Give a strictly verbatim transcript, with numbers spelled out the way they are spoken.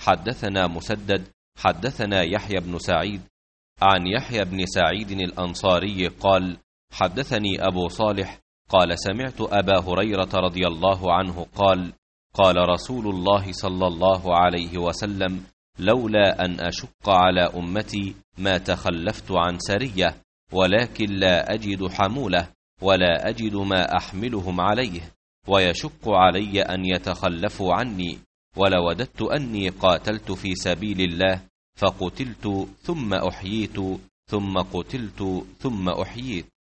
حدثنا مسدد حدثنا يحيى بن سعيد عن يحيى بن سعيد الأنصاري قال حدثني أبو صالح قال سمعت أبا هريرة رضي الله عنه قال قال رسول الله صلى الله عليه وسلم لولا أن أشق على أمتي ما تخلفت عن سرية ولكن لا أجد حمولة ولا أجد ما أحملهم عليه ويشق علي أن يتخلفوا عني ولوددت أني قاتلت في سبيل الله فقتلت ثم أحييت ثم قتلت ثم أحييت.